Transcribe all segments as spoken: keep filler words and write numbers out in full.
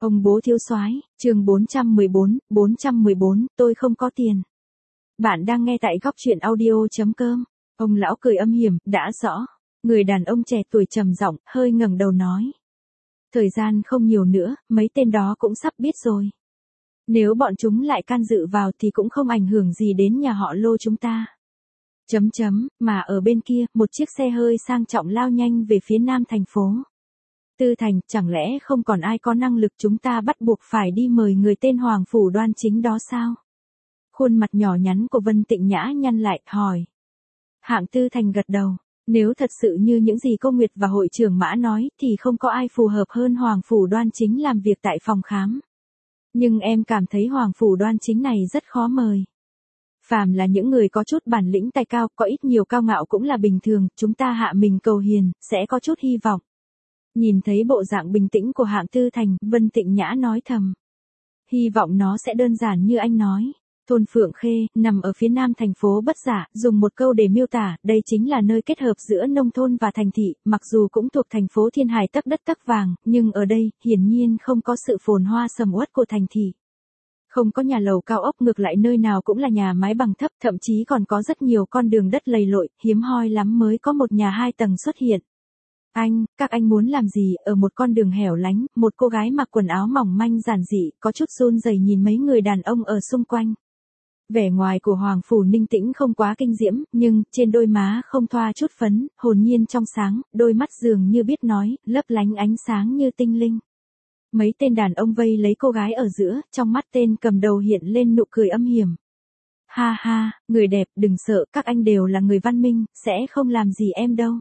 Ông bố thiếu soái, chương bốn trăm mười bốn, bốn trăm mười bốn, tôi không có tiền. Bạn đang nghe tại góc truyện audio.com. Ông lão cười âm hiểm, đã rõ. Người đàn ông trẻ tuổi trầm giọng, hơi ngẩng đầu nói. Thời gian không nhiều nữa, mấy tên đó cũng sắp biết rồi. Nếu bọn chúng lại can dự vào thì cũng không ảnh hưởng gì đến nhà họ Lô chúng ta. Chấm chấm, mà ở bên kia, một chiếc xe hơi sang trọng lao nhanh về phía nam thành phố. Tư Thành, chẳng lẽ không còn ai có năng lực chúng ta bắt buộc phải đi mời người tên Hoàng Phủ Đoan Chính đó sao? Khuôn mặt nhỏ nhắn của Vân Tịnh Nhã nhăn lại, hỏi. Hạng Tư Thành gật đầu, nếu thật sự như những gì cô Nguyệt và hội trưởng Mã nói thì không có ai phù hợp hơn Hoàng Phủ Đoan Chính làm việc tại phòng khám. Nhưng em cảm thấy Hoàng Phủ Đoan Chính này rất khó mời. Phàm là những người có chút bản lĩnh tài cao, có ít nhiều cao ngạo cũng là bình thường, chúng ta hạ mình cầu hiền, sẽ có chút hy vọng. Nhìn thấy bộ dạng bình tĩnh của Hạng Tư Thành, Vân Tịnh Nhã nói thầm. Hy vọng nó sẽ đơn giản như anh nói. Thôn Phượng Khê, nằm ở phía nam thành phố Bất Giả, dùng một câu để miêu tả, đây chính là nơi kết hợp giữa nông thôn và thành thị, mặc dù cũng thuộc thành phố Thiên Hải tấc đất tấc vàng, nhưng ở đây, hiển nhiên không có sự phồn hoa sầm uất của thành thị. Không có nhà lầu cao ốc, ngược lại nơi nào cũng là nhà mái bằng thấp, thậm chí còn có rất nhiều con đường đất lầy lội, hiếm hoi lắm mới có một nhà hai tầng xuất hiện. Anh, các anh muốn làm gì? Ở một con đường hẻo lánh, một cô gái mặc quần áo mỏng manh giản dị, có chút run rẩy nhìn mấy người đàn ông ở xung quanh. Vẻ ngoài của Hoàng Phủ Ninh Tĩnh không quá kinh diễm, nhưng trên đôi má không thoa chút phấn, hồn nhiên trong sáng, đôi mắt dường như biết nói, lấp lánh ánh sáng như tinh linh. Mấy tên đàn ông vây lấy cô gái ở giữa, trong mắt tên cầm đầu hiện lên nụ cười âm hiểm. Ha ha, người đẹp, đừng sợ, các anh đều là người văn minh, sẽ không làm gì em đâu.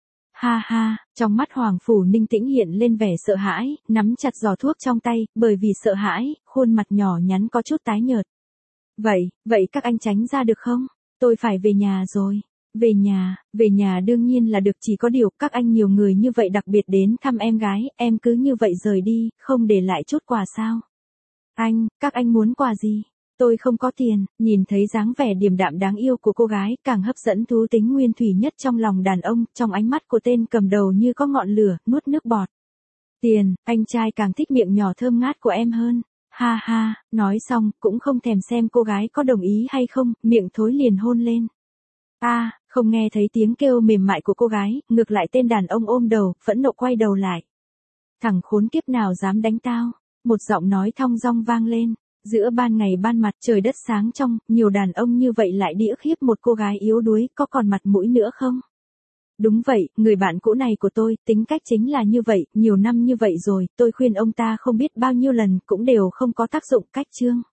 Ha ha, trong mắt Hoàng Phủ Ninh Tĩnh hiện lên vẻ sợ hãi, nắm chặt giỏ thuốc trong tay, bởi vì sợ hãi, khuôn mặt nhỏ nhắn có chút tái nhợt. Vậy, vậy các anh tránh ra được không? Tôi phải về nhà rồi. Về nhà, về nhà đương nhiên là được, chỉ có điều các anh nhiều người như vậy đặc biệt đến thăm em gái, em cứ như vậy rời đi, không để lại chút quà sao? Anh, các anh muốn quà gì? Tôi không có tiền. Nhìn thấy dáng vẻ điềm đạm đáng yêu của cô gái, càng hấp dẫn thú tính nguyên thủy nhất trong lòng đàn ông, trong ánh mắt của tên cầm đầu như có ngọn lửa, nuốt nước bọt. Tiền, anh trai càng thích miệng nhỏ thơm ngát của em hơn. Ha ha, nói xong, cũng không thèm xem cô gái có đồng ý hay không, miệng thối liền hôn lên. A, à, không nghe thấy tiếng kêu mềm mại của cô gái, ngược lại tên đàn ông ôm đầu, phẫn nộ quay đầu lại. Thằng khốn kiếp nào dám đánh tao? Một giọng nói thong dong vang lên. Giữa ban ngày ban mặt, trời đất sáng trong, nhiều đàn ông như vậy lại đi ức hiếp một cô gái yếu đuối, có còn mặt mũi nữa không? Đúng vậy, người bạn cũ này của tôi, tính cách chính là như vậy, nhiều năm như vậy rồi, tôi khuyên ông ta không biết bao nhiêu lần, cũng đều không có tác dụng. Cách chương